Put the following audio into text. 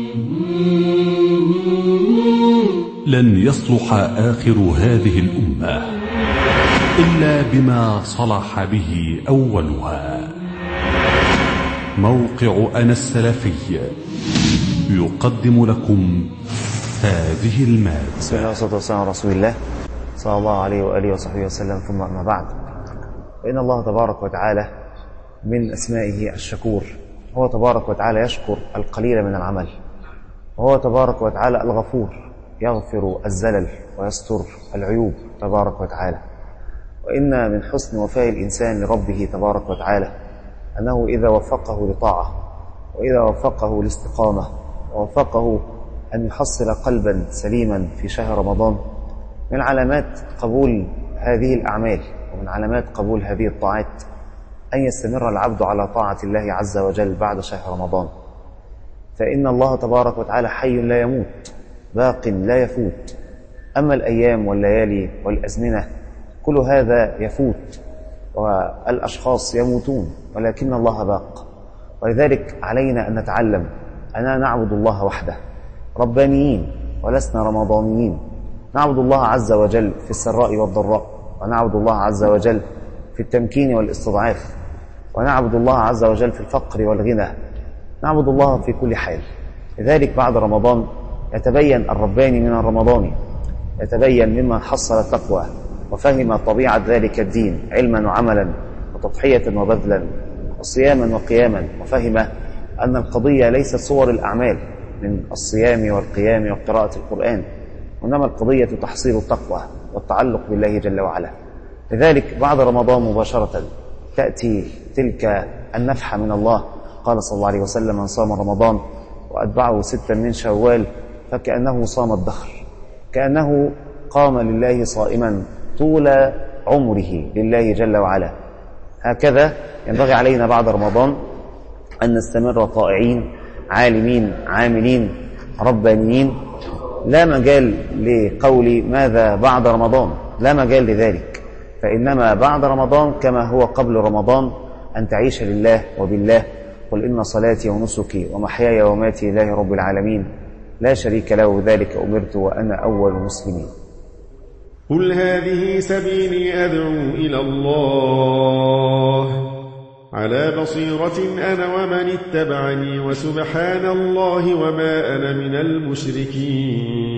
لن يصلح آخر هذه الأمة إلا بما صلح به أولها. موقع أنا السلفي يقدم لكم هذه المادة. بسم الله والصلاة والسلام على رسول الله صلى الله عليه وآله وصحبه وسلم، ثم أما بعد، فإن الله تبارك وتعالى من أسمائه الشكور. هو تبارك وتعالى يشكر القليل من العمل، وهو تبارك وتعالى الغفور، يغفر الزلل ويستر العيوب تبارك وتعالى. وإن من حسن وفاء الإنسان لربه تبارك وتعالى أنه إذا وفقه لطاعة، وإذا وفقه لاستقامة، ووفقه أن يحصل قلبا سليما في شهر رمضان، من علامات قبول هذه الأعمال ومن علامات قبول هذه الطاعات أن يستمر العبد على طاعة الله عز وجل بعد شهر رمضان. فإن الله تبارك وتعالى حي لا يموت، باق لا يفوت. أما الأيام والليالي والأزمنة كل هذا يفوت، والأشخاص يموتون، ولكن الله باق. ولذلك علينا أن نتعلم أننا نعبد الله وحده ربانيين ولسنا رمضانيين. نعبد الله عز وجل في السراء والضراء، ونعبد الله عز وجل في التمكين والاستضعاف، ونعبد الله عز وجل في الفقر والغنى. نعبد الله في كل حال. لذلك بعد رمضان يتبين الرباني من الرمضاني، يتبين ممن حصل التقوى وفهم طبيعة ذلك الدين علما وعملا وتضحية وبذلا وصياما وقياما، وفهم أن القضية ليست صور الأعمال من الصيام والقيام وقراءة القرآن، وإنما القضية تحصيل التقوى والتعلق بالله جل وعلا. لذلك بعد رمضان مباشرة تأتي تلك النفحة من الله. قال صلى الله عليه وسلم: من صام رمضان وأتبعه 6 من شوال فكأنه صام الدهر، كأنه قام لله صائما طول عمره لله جل وعلا. هكذا ينبغي علينا بعد رمضان أن نستمر طائعين عالمين عاملين ربانيين. لا مجال لقول ماذا بعد رمضان، لا مجال لذلك، فإنما بعد رمضان كما هو قبل رمضان أن تعيش لله وبالله. قل إن صلاتي ونسكي ومحياي وماتي لله رب العالمين لا شريك له، ذلك أمرت وأنا أول المسلمين. قل هذه سبيلي أدعو إلى الله على بصيرة أنا ومن اتبعني، وسبحان الله وما أنا من المشركين.